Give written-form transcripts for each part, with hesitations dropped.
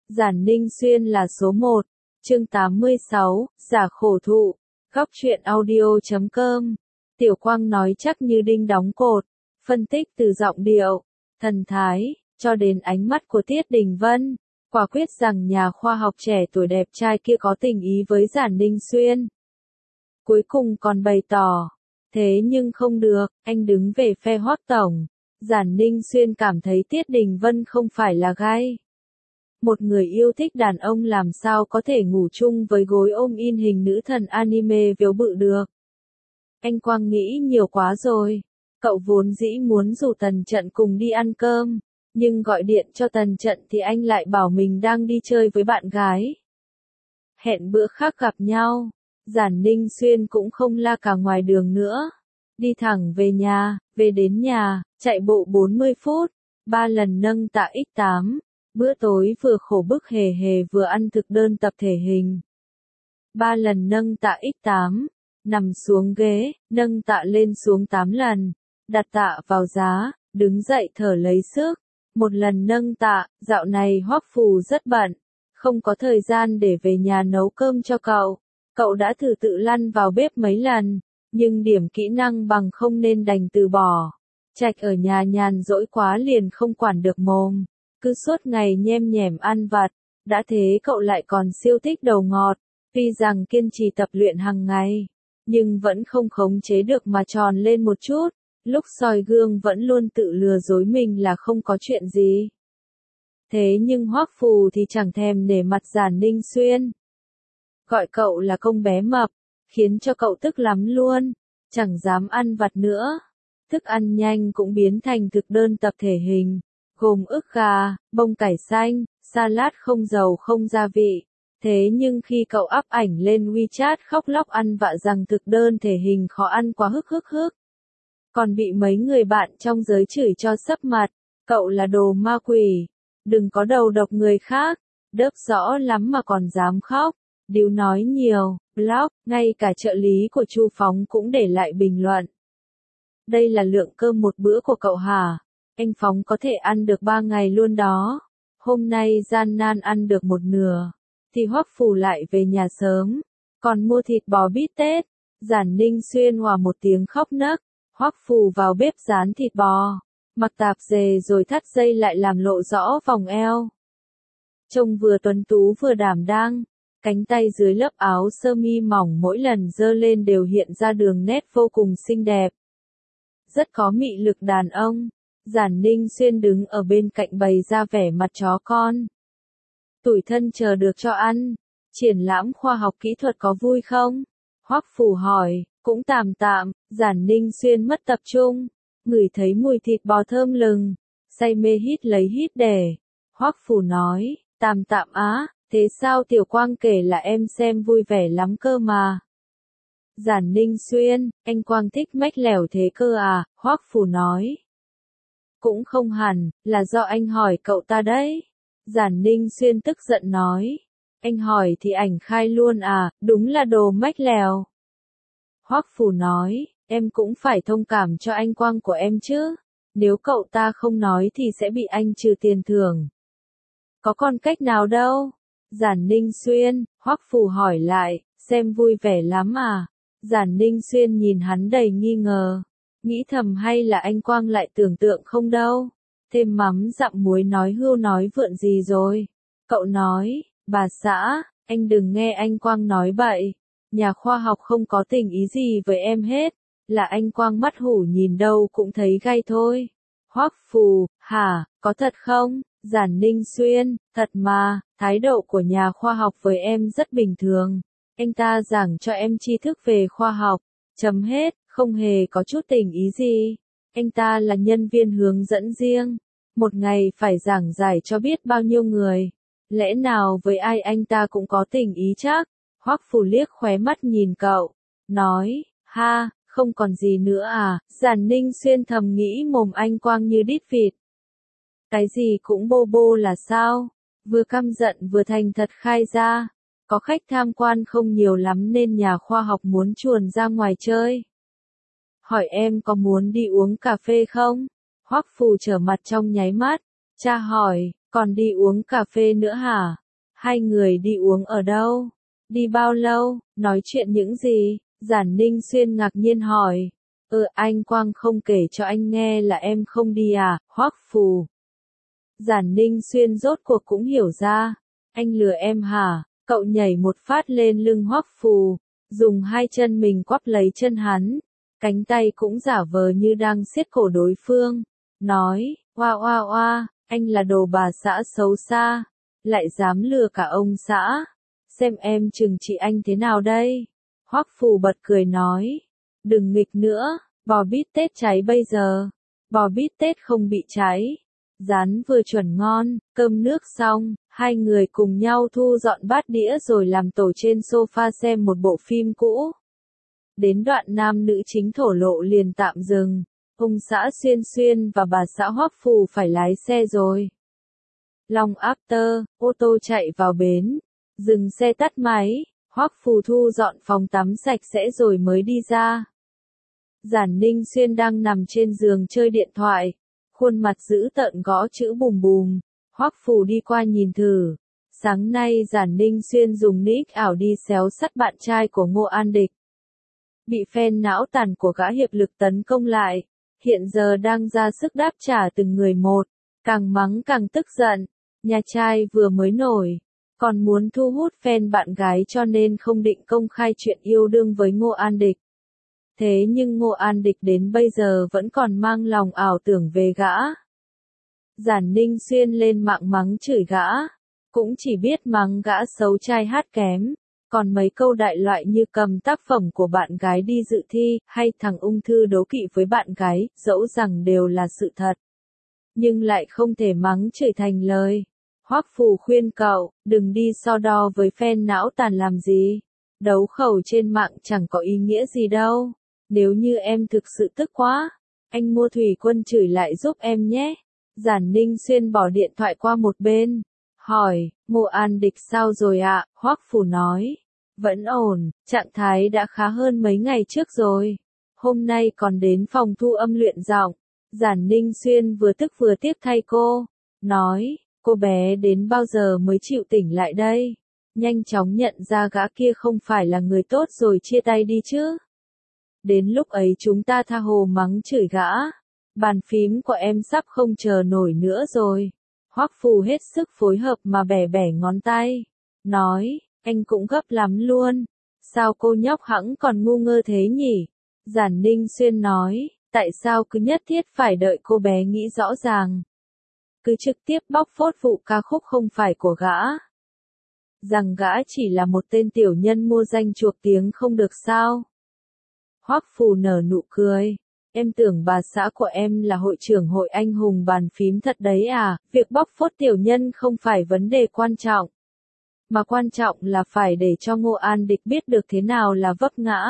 Giản Ninh Xuyên là số 1. Chương 86, giả khổ thụ. Góc truyện audio.com. Tiểu Quang nói chắc như đinh đóng cột, phân tích từ giọng điệu, thần thái, cho đến ánh mắt của Tiết Đình Vân, quả quyết rằng nhà khoa học trẻ tuổi đẹp trai kia có tình ý với Giản Ninh Xuyên. Cuối cùng còn bày tỏ, thế nhưng không được, anh đứng về phe Hoắc tổng. Giản Ninh Xuyên cảm thấy Tiết Đình Vân không phải là gai. Một người yêu thích đàn ông làm sao có thể ngủ chung với gối ôm in hình nữ thần anime véo bự được. Anh Quang nghĩ nhiều quá rồi. Cậu vốn dĩ muốn rủ Tần Trận cùng đi ăn cơm, nhưng gọi điện cho Tần Trận thì anh lại bảo mình đang đi chơi với bạn gái. Hẹn bữa khác gặp nhau. Giản Ninh Xuyên cũng không la cả ngoài đường nữa. Đi thẳng về nhà, về đến nhà, chạy bộ 40 phút, 3 lần nâng tạ X8. Bữa tối vừa khổ bức hề hề vừa ăn thực đơn tập thể hình. 3 lần nâng tạ X8, nằm xuống ghế, nâng tạ lên xuống 8 lần, đặt tạ vào giá, đứng dậy thở lấy sức. Một lần nâng tạ, dạo này Hoắc Phù rất bận, không có thời gian để về nhà nấu cơm cho cậu. Cậu đã thử tự lăn vào bếp mấy lần, nhưng điểm kỹ năng bằng không nên đành từ bỏ. Trạch ở nhà nhàn rỗi quá liền không quản được mồm, cứ suốt ngày nhem nhẻm ăn vặt, đã thế cậu lại còn siêu thích đầu ngọt, tuy rằng kiên trì tập luyện hàng ngày, nhưng vẫn không khống chế được mà tròn lên một chút, lúc soi gương vẫn luôn tự lừa dối mình là không có chuyện gì. Thế nhưng Hoắc Phù thì chẳng thèm nể mặt Giản Ninh Xuyên. Gọi cậu là công bé mập, khiến cho cậu tức lắm luôn, chẳng dám ăn vặt nữa. Thức ăn nhanh cũng biến thành thực đơn tập thể hình, gồm ức gà, bông cải xanh, salad không dầu không gia vị. Thế nhưng khi cậu up ảnh lên WeChat khóc lóc ăn vạ rằng thực đơn thể hình khó ăn quá hức hức hức. Còn bị mấy người bạn trong giới chửi cho sấp mặt, cậu là đồ ma quỷ, đừng có đầu độc người khác, đớp rõ lắm mà còn dám khóc. Điếu nói nhiều, blog, ngay cả trợ lý của Chu Phóng cũng để lại bình luận. Đây là lượng cơm một bữa của cậu hả? Anh Phóng có thể ăn được 3 ngày luôn đó. Hôm nay gian nan ăn được một nửa, thì Hoắc Phù lại về nhà sớm, còn mua thịt bò bít tết. Giản Ninh Xuyên hòa một tiếng khóc nấc. Hoắc Phù vào bếp rán thịt bò, mặc tạp dề rồi thắt dây lại làm lộ rõ vòng eo. Trông vừa tuấn tú vừa đảm đang. Cánh tay dưới lớp áo sơ mi mỏng mỗi lần giơ lên đều hiện ra đường nét vô cùng xinh đẹp. Rất có mị lực đàn ông. Giản Ninh Xuyên đứng ở bên cạnh bày ra vẻ mặt chó con. Tủi thân chờ được cho ăn. Triển lãm khoa học kỹ thuật có vui không? Hoắc Phù hỏi, cũng tạm tạm. Giản Ninh Xuyên mất tập trung, ngửi thấy mùi thịt bò thơm lừng, say mê hít lấy hít để. Hoắc Phù nói, tạm tạm á. Thế sao Tiểu Quang kể là em xem vui vẻ lắm cơ mà. Giản Ninh Xuyên, anh Quang thích mách lẻo thế cơ à, Hoắc Phù nói. Cũng không hẳn, là do anh hỏi cậu ta đấy. Giản Ninh Xuyên tức giận nói. Anh hỏi thì ảnh khai luôn à, đúng là đồ mách lèo. Hoắc Phù nói, em cũng phải thông cảm cho anh Quang của em chứ. Nếu cậu ta không nói thì sẽ bị anh trừ tiền thưởng. Có còn cách nào đâu. Giản Ninh Xuyên, Hoắc Phù hỏi lại, xem vui vẻ lắm à? Giản Ninh Xuyên nhìn hắn đầy nghi ngờ, nghĩ thầm hay là anh Quang lại tưởng tượng không đâu. Thêm mắm dặm muối nói hưu nói vượn gì rồi. Cậu nói, bà xã, anh đừng nghe anh Quang nói bậy. Nhà khoa học không có tình ý gì với em hết, là anh Quang mắt hủ nhìn đâu cũng thấy gay thôi. Hoắc Phù, hả, có thật không? Giản Ninh Xuyên, thật mà, thái độ của nhà khoa học với em rất bình thường. Anh ta giảng cho em tri thức về khoa học, chấm hết, không hề có chút tình ý gì. Anh ta là nhân viên hướng dẫn riêng, một ngày phải giảng giải cho biết bao nhiêu người. Lẽ nào với ai anh ta cũng có tình ý chắc? Hoắc Phù liếc khóe mắt nhìn cậu, nói, ha, không còn gì nữa à? Giản Ninh Xuyên thầm nghĩ mồm anh Quang như đít vịt. Cái gì cũng bô bô là sao? Vừa căm giận vừa thành thật khai ra. Có khách tham quan không nhiều lắm nên nhà khoa học muốn chuồn ra ngoài chơi. Hỏi em có muốn đi uống cà phê không? Hoắc Phù trở mặt trong nháy mắt. Cha hỏi, Còn đi uống cà phê nữa hả? Hai người đi uống ở đâu? Đi bao lâu? Nói chuyện những gì? Giản Ninh Xuyên ngạc nhiên hỏi. Anh Quang không kể cho anh nghe là em không đi à, Hoắc Phù. Giản Ninh Xuyên rốt cuộc cũng hiểu ra. Anh lừa em hả? Cậu nhảy một phát lên lưng Hoắc Phù, dùng hai chân mình quắp lấy chân hắn, cánh tay cũng giả vờ như đang siết cổ đối phương, nói, oa oa oa, anh là đồ bà xã xấu xa, lại dám lừa cả ông xã, xem em trừng trị anh thế nào đây. Hoắc Phù bật cười nói, đừng nghịch nữa, bò bít tết cháy bây giờ, bò bít tết không bị cháy. Rán vừa chuẩn ngon, cơm nước xong, hai người cùng nhau thu dọn bát đĩa rồi làm tổ trên sofa xem một bộ phim cũ. Đến đoạn nam nữ chính thổ lộ liền tạm dừng, ông xã Xuyên Xuyên và bà xã Hoắc Phù phải lái xe rồi. Long After, ô tô chạy vào bến, dừng xe tắt máy, Hoắc Phù thu dọn phòng tắm sạch sẽ rồi mới đi ra. Giản Ninh Xuyên đang nằm trên giường chơi điện thoại, khuôn mặt dữ tợn gõ chữ bùm bùm. Hoắc Phù đi qua nhìn thử. Sáng nay Giản Ninh Xuyên dùng nick ảo đi xéo sắt bạn trai của Ngô An Địch. Bị fan não tàn của gã hiệp lực tấn công lại, hiện giờ đang ra sức đáp trả từng người một, càng mắng càng tức giận. Nhà trai vừa mới nổi, còn muốn thu hút fan bạn gái cho nên không định công khai chuyện yêu đương với Ngô An Địch. Thế nhưng Ngô An Địch đến bây giờ vẫn còn mang lòng ảo tưởng về gã. Giản Ninh Xuyên lên mạng mắng chửi gã, cũng chỉ biết mắng gã xấu trai hát kém, còn mấy câu đại loại như cầm tác phẩm của bạn gái đi dự thi, hay thằng ung thư đố kỵ với bạn gái, dẫu rằng đều là sự thật. Nhưng lại không thể mắng chửi thành lời. Hoắc Phù khuyên cậu, đừng đi so đo với fan não tàn làm gì. Đấu khẩu trên mạng chẳng có ý nghĩa gì đâu. Nếu như em thực sự tức quá, anh mua thủy quân chửi lại giúp em nhé. Giản Ninh Xuyên bỏ điện thoại qua một bên, hỏi, Ngô An Địch sao rồi ạ? Hoắc Phù nói, vẫn ổn, trạng thái đã khá hơn mấy ngày trước rồi. Hôm nay còn đến phòng thu âm luyện giọng. Giản Ninh Xuyên vừa tức vừa tiếc thay cô, nói, cô bé đến bao giờ mới chịu tỉnh lại đây? Nhanh chóng nhận ra gã kia không phải là người tốt rồi chia tay đi chứ. Đến lúc ấy chúng ta tha hồ mắng chửi gã. Bàn phím của em sắp không chờ nổi nữa rồi. Hoắc Phù hết sức phối hợp mà bẻ bẻ ngón tay. Nói, anh cũng gấp lắm luôn. Sao cô nhóc hẵng còn ngu ngơ thế nhỉ? Giản Ninh Xuyên nói, tại sao cứ nhất thiết phải đợi cô bé nghĩ rõ ràng? Cứ trực tiếp bóc phốt vụ ca khúc không phải của gã. Rằng gã chỉ là một tên tiểu nhân mua danh chuộc tiếng không được sao? Hoắc Phù nở nụ cười. Em tưởng bà xã của em là hội trưởng hội anh hùng bàn phím thật đấy à, việc bóc phốt tiểu nhân không phải vấn đề quan trọng. Mà quan trọng là phải để cho Ngô An Địch biết được thế nào là vấp ngã.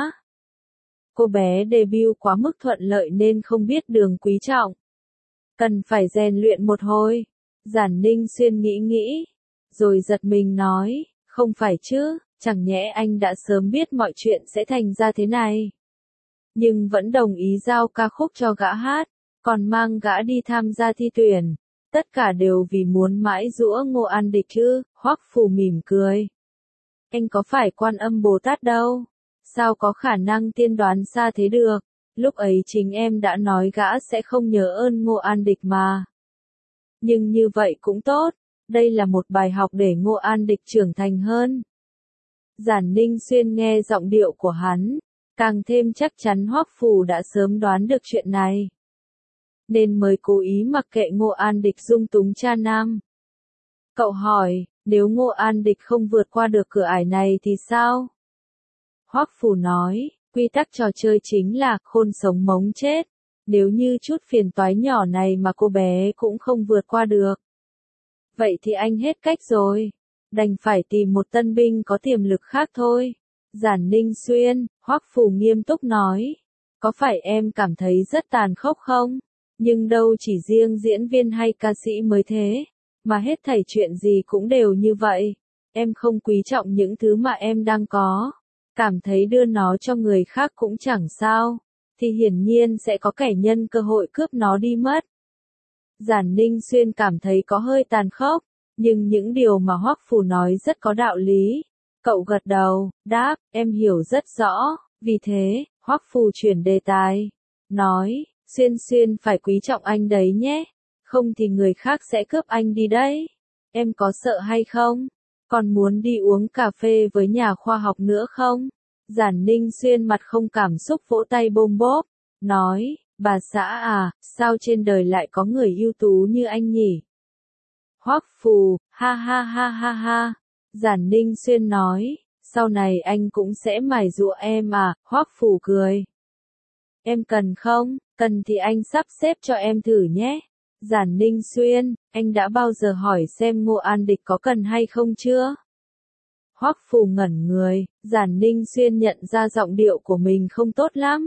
Cô bé debut quá mức thuận lợi nên không biết đường quý trọng. Cần phải rèn luyện một hồi. Giản Ninh Xuyên nghĩ, rồi giật mình nói, không phải chứ, chẳng nhẽ anh đã sớm biết mọi chuyện sẽ thành ra thế này. Nhưng vẫn đồng ý giao ca khúc cho gã hát, còn mang gã đi tham gia thi tuyển. Tất cả đều vì muốn mãi giũa Ngô An Địch chứ. Hoắc Phù mỉm cười. Anh có phải Quan Âm Bồ Tát đâu. Sao có khả năng tiên đoán xa thế được. Lúc ấy chính em đã nói gã sẽ không nhớ ơn Ngô An Địch mà. Nhưng như vậy cũng tốt. Đây là một bài học để Ngô An Địch trưởng thành hơn. Giản Ninh Xuyên nghe giọng điệu của hắn, càng thêm chắc chắn Hoắc Phù đã sớm đoán được chuyện này. Nên mới cố ý mặc kệ Ngô An Địch dung túng cha nam. Cậu hỏi, nếu Ngô An Địch không vượt qua được cửa ải này thì sao? Hoắc Phù nói, quy tắc trò chơi chính là khôn sống mống chết. Nếu như chút phiền toái nhỏ này mà cô bé cũng không vượt qua được. Vậy thì anh hết cách rồi. Đành phải tìm một tân binh có tiềm lực khác thôi. Giản Ninh Xuyên, Hoắc Phù nghiêm túc nói. Có phải em cảm thấy rất tàn khốc không? Nhưng đâu chỉ riêng diễn viên hay ca sĩ mới thế. Mà hết thảy chuyện gì cũng đều như vậy. Em không quý trọng những thứ mà em đang có. Cảm thấy đưa nó cho người khác cũng chẳng sao. Thì hiển nhiên sẽ có kẻ nhân cơ hội cướp nó đi mất. Giản Ninh Xuyên cảm thấy có hơi tàn khốc, nhưng những điều mà Hoắc Phù nói rất có đạo lý. Cậu gật đầu, đáp, em hiểu rất rõ, vì thế, Hoắc Phù chuyển đề tài, nói, Xuyên Xuyên phải quý trọng anh đấy nhé, không thì người khác sẽ cướp anh đi đấy. Em có sợ hay không? Còn muốn đi uống cà phê với nhà khoa học nữa không? Giản Ninh Xuyên mặt không cảm xúc vỗ tay bôm bốp, nói, bà xã à, sao trên đời lại có người ưu tú như anh nhỉ? Hoắc Phù, ha ha ha ha ha. Giản Ninh Xuyên nói, sau này anh cũng sẽ mài giũa em à, Hoắc Phù cười. Em cần không? Cần thì anh sắp xếp cho em thử nhé. Giản Ninh Xuyên, anh đã bao giờ hỏi xem Ngô An Địch có cần hay không chưa? Hoắc Phù ngẩn người, Giản Ninh Xuyên nhận ra giọng điệu của mình không tốt lắm.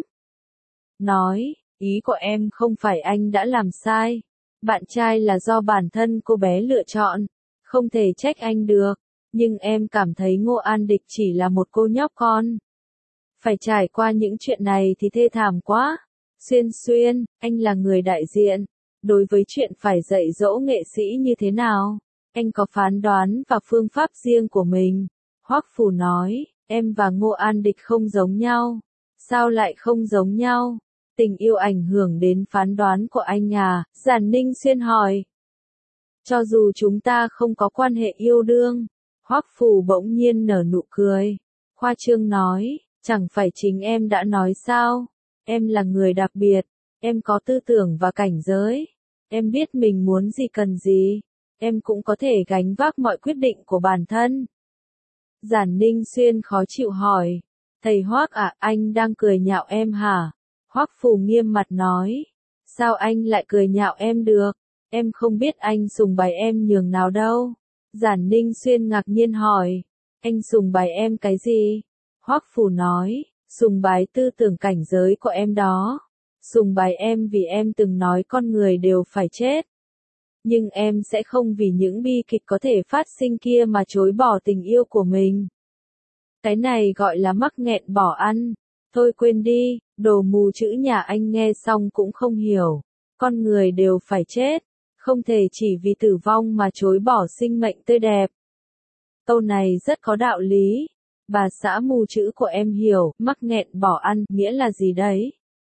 Nói, ý của em không phải anh đã làm sai. Bạn trai là do bản thân cô bé lựa chọn, không thể trách anh được. Nhưng em cảm thấy Ngô An Địch chỉ là một cô nhóc con. Phải trải qua những chuyện này thì thê thảm quá. Xuyên Xuyên, anh là người đại diện. Đối với chuyện phải dạy dỗ nghệ sĩ như thế nào, anh có phán đoán và phương pháp riêng của mình. Hoắc Phù nói, em và Ngô An Địch không giống nhau. Sao lại không giống nhau? Tình yêu ảnh hưởng đến phán đoán của anh à? Giản Ninh Xuyên hỏi. Cho dù chúng ta không có quan hệ yêu đương, Hoắc Phù bỗng nhiên nở nụ cười. Khoa trương nói, chẳng phải chính em đã nói sao? Em là người đặc biệt, em có tư tưởng và cảnh giới. Em biết mình muốn gì cần gì. Em cũng có thể gánh vác mọi quyết định của bản thân. Giản Ninh Xuyên khó chịu hỏi. Thầy Hoắc à, anh đang cười nhạo em hả? Hoắc Phù nghiêm mặt nói. Sao anh lại cười nhạo em được? Em không biết anh sùng bái em nhường nào đâu. Giản Ninh Xuyên ngạc nhiên hỏi. Anh sùng bái em cái gì? Hoắc Phù nói. Sùng bái tư tưởng cảnh giới của em đó. Sùng bái em vì em từng nói con người đều phải chết. Nhưng em sẽ không vì những bi kịch có thể phát sinh kia mà chối bỏ tình yêu của mình. Cái này gọi là mắc nghẹn bỏ ăn. Thôi quên đi, đồ mù chữ nhà anh nghe xong cũng không hiểu. Con người đều phải chết. Không thể chỉ vì tử vong mà chối bỏ sinh mệnh tươi đẹp. Câu này rất có đạo lý. Bà xã mù chữ của em hiểu, mắc nghẹn bỏ ăn, nghĩa là gì đấy?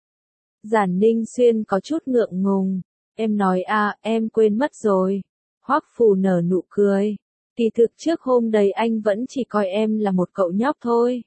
Giản Ninh Xuyên có chút ngượng ngùng. Em nói à, em quên mất rồi. Hoắc Phù nở nụ cười. Kỳ thực trước hôm đấy anh vẫn chỉ coi em là một cậu nhóc thôi.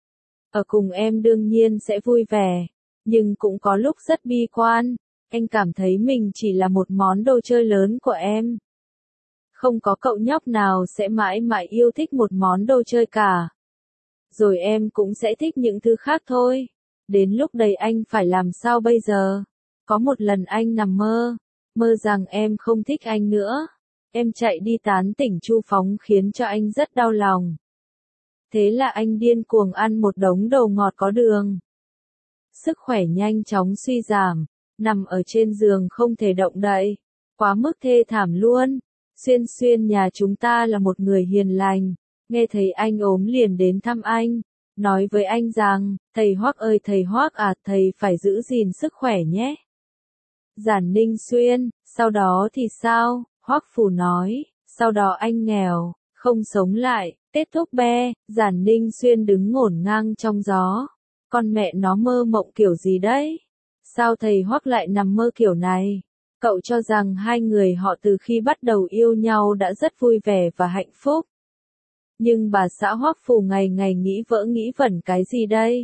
Ở cùng em đương nhiên sẽ vui vẻ. Nhưng cũng có lúc rất bi quan. Anh cảm thấy mình chỉ là một món đồ chơi lớn của em. Không có cậu nhóc nào sẽ mãi mãi yêu thích một món đồ chơi cả. Rồi em cũng sẽ thích những thứ khác thôi. Đến lúc đấy anh phải làm sao bây giờ? Có một lần anh nằm mơ. Mơ rằng em không thích anh nữa. Em chạy đi tán tỉnh Chu Phóng khiến cho anh rất đau lòng. Thế là anh điên cuồng ăn một đống đồ ngọt có đường. Sức khỏe nhanh chóng suy giảm. Nằm ở trên giường không thể động đậy. Quá mức thê thảm luôn. Xuyên Xuyên nhà chúng ta là một người hiền lành. Nghe thấy anh ốm liền đến thăm anh. Nói với anh rằng, thầy Hoắc ơi thầy Hoắc à, thầy phải giữ gìn sức khỏe nhé. Giản Ninh Xuyên, sau đó thì sao? Hoắc Phù nói, sau đó anh nghèo, không sống lại, kết thúc be. Giản Ninh Xuyên đứng ngổn ngang trong gió. Con mẹ nó mơ mộng kiểu gì đấy? Sao thầy Hoắc lại nằm mơ kiểu này? Cậu cho rằng hai người họ từ khi bắt đầu yêu nhau đã rất vui vẻ và hạnh phúc. Nhưng bà xã Hoắc Phù ngày ngày nghĩ vỡ nghĩ vẩn cái gì đây?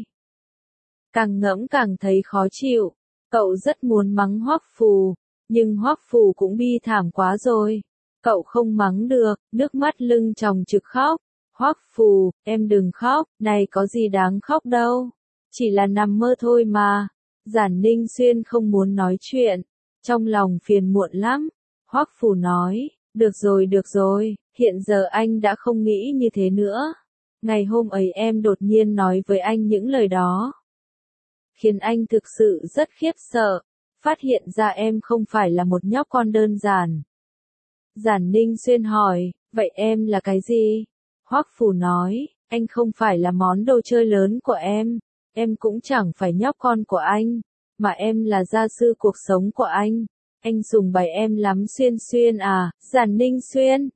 Càng ngẫm càng thấy khó chịu. Cậu rất muốn mắng Hoắc Phù, nhưng Hoắc Phù cũng bi thảm quá rồi. Cậu không mắng được, nước mắt lưng tròng trực khóc. Hoắc Phù, em đừng khóc, này có gì đáng khóc đâu. Chỉ là nằm mơ thôi mà. Giản Ninh Xuyên không muốn nói chuyện. Trong lòng phiền muộn lắm. Hoắc Phù nói, được rồi, hiện giờ anh đã không nghĩ như thế nữa. Ngày hôm ấy em đột nhiên nói với anh những lời đó. Khiến anh thực sự rất khiếp sợ. Phát hiện ra em không phải là một nhóc con đơn giản. Giản Ninh Xuyên hỏi, vậy em là cái gì? Hoắc Phù nói, anh không phải là món đồ chơi lớn của em. Em cũng chẳng phải nhóc con của anh. Mà em là gia sư cuộc sống của anh. Anh sùng bái em lắm Xuyên Xuyên à, Giản Ninh Xuyên.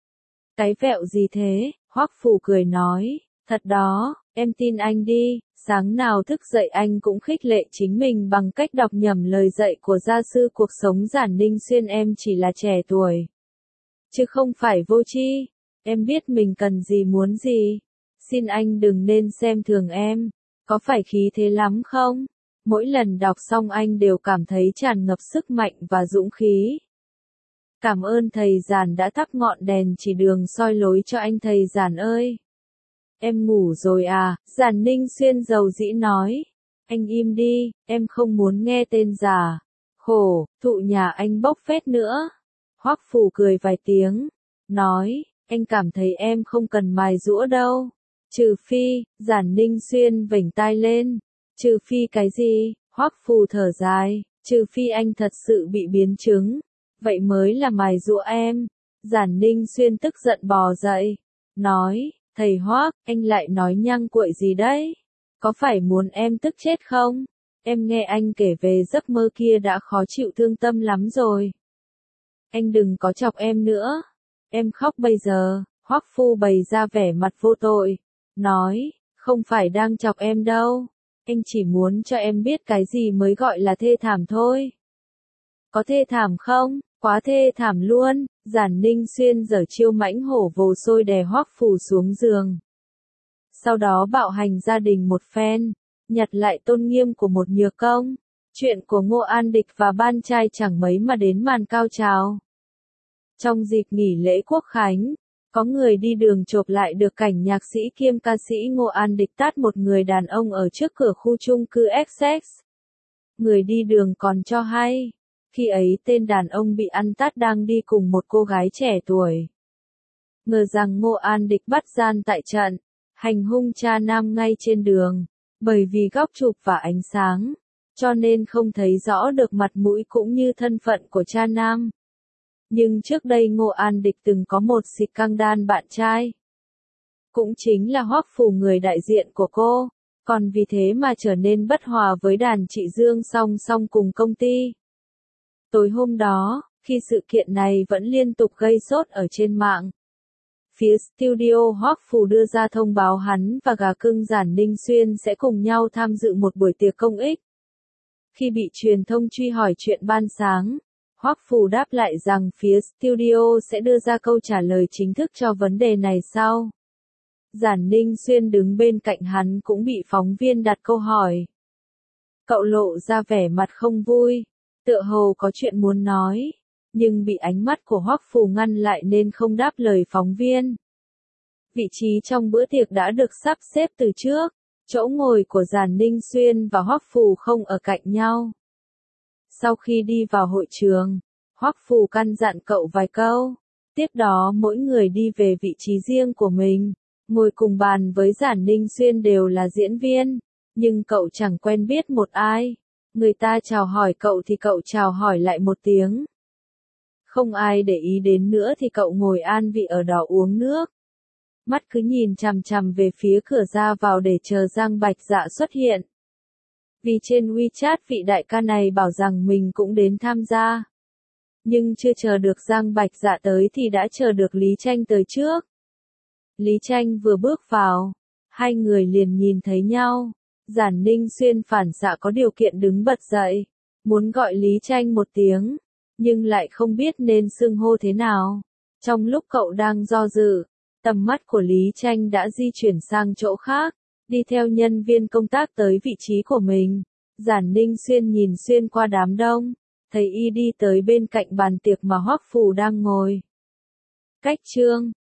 Cái vẹo gì thế, Hoắc Phù cười nói, thật đó, em tin anh đi, sáng nào thức dậy anh cũng khích lệ chính mình bằng cách đọc nhẩm lời dạy của gia sư cuộc sống Giản Ninh Xuyên em chỉ là trẻ tuổi. Chứ không phải vô tri, em biết mình cần gì muốn gì. Xin anh đừng nên xem thường em, có phải khí thế lắm không? Mỗi lần đọc xong anh đều cảm thấy tràn ngập sức mạnh và dũng khí. Cảm ơn thầy Giản đã thắp ngọn đèn chỉ đường soi lối cho anh thầy Giản ơi. Em ngủ rồi à, Giản Ninh Xuyên dầu dĩ nói. Anh im đi, em không muốn nghe tên già. Khổ, thụ nhà anh bốc phét nữa. Hoắc Phù cười vài tiếng, nói, anh cảm thấy em không cần mài giũa đâu. Trừ phi, Giản Ninh Xuyên vểnh tai lên. Trừ phi cái gì, Hoắc Phù thở dài, trừ phi anh thật sự bị biến chứng. Vậy mới là mài giũa em. Giản Ninh Xuyên tức giận bò dậy, nói, thầy Hoắc, anh lại nói nhăng cuội gì đấy? Có phải muốn em tức chết không? Em nghe anh kể về giấc mơ kia đã khó chịu thương tâm lắm rồi. Anh đừng có chọc em nữa. Em khóc bây giờ, Hoắc Phù bày ra vẻ mặt vô tội, nói, không phải đang chọc em đâu. Anh chỉ muốn cho em biết cái gì mới gọi là thê thảm thôi. Có thê thảm không? Quá thê thảm luôn. Giản Ninh Xuyên giở chiêu mãnh hổ vồ sôi đè Hoắc Phù xuống giường. Sau đó bạo hành gia đình một phen, nhặt lại tôn nghiêm của một nhược công. Chuyện của Ngô An Địch và Ban Trai chẳng mấy mà đến màn cao trào. Trong dịp nghỉ lễ Quốc Khánh, có người đi đường chụp lại được cảnh nhạc sĩ kiêm ca sĩ Ngô An Địch tát một người đàn ông ở trước cửa khu chung cư Essex. Người đi đường còn cho hay, khi ấy tên đàn ông bị ăn tát đang đi cùng một cô gái trẻ tuổi. Ngờ rằng Ngô An Địch bắt gian tại trận, hành hung cha nam ngay trên đường, bởi vì góc chụp và ánh sáng, cho nên không thấy rõ được mặt mũi cũng như thân phận của cha nam. Nhưng trước đây Ngô An Địch từng có một scandal bạn trai. Cũng chính là Hoắc Phù người đại diện của cô, còn vì thế mà trở nên bất hòa với đàn chị Dương song song cùng công ty. Tối hôm đó, khi sự kiện này vẫn liên tục gây sốt ở trên mạng, phía studio Hoắc Phù đưa ra thông báo hắn và gà cưng Giản Ninh Xuyên sẽ cùng nhau tham dự một buổi tiệc công ích. Khi bị truyền thông truy hỏi chuyện ban sáng, Hoắc Phù đáp lại rằng phía studio sẽ đưa ra câu trả lời chính thức cho vấn đề này sau. Giản Ninh Xuyên đứng bên cạnh hắn cũng bị phóng viên đặt câu hỏi. Cậu lộ ra vẻ mặt không vui, tựa hồ có chuyện muốn nói, nhưng bị ánh mắt của Hoắc Phù ngăn lại nên không đáp lời phóng viên. Vị trí trong bữa tiệc đã được sắp xếp từ trước, chỗ ngồi của Giản Ninh Xuyên và Hoắc Phù không ở cạnh nhau. Sau khi đi vào hội trường, Hoắc Phù căn dặn cậu vài câu, tiếp đó mỗi người đi về vị trí riêng của mình, ngồi cùng bàn với Giản Ninh Xuyên đều là diễn viên, nhưng cậu chẳng quen biết một ai. Người ta chào hỏi cậu thì cậu chào hỏi lại một tiếng. Không ai để ý đến nữa thì cậu ngồi an vị ở đó uống nước. Mắt cứ nhìn chằm chằm về phía cửa ra vào để chờ Giang Bạch Dạ xuất hiện. Vì trên WeChat vị đại ca này bảo rằng mình cũng đến tham gia. Nhưng chưa chờ được Giang Bạch Dạ tới thì đã chờ được Lý Tranh tới trước. Lý Tranh vừa bước vào, hai người liền nhìn thấy nhau. Giản Ninh Xuyên phản xạ có điều kiện đứng bật dậy, muốn gọi Lý Tranh một tiếng, nhưng lại không biết nên xưng hô thế nào. Trong lúc cậu đang do dự, tầm mắt của Lý Tranh đã di chuyển sang chỗ khác, đi theo nhân viên công tác tới vị trí của mình. Giản Ninh Xuyên nhìn xuyên qua đám đông, thấy y đi tới bên cạnh bàn tiệc mà Hoắc Phù đang ngồi. Cách chương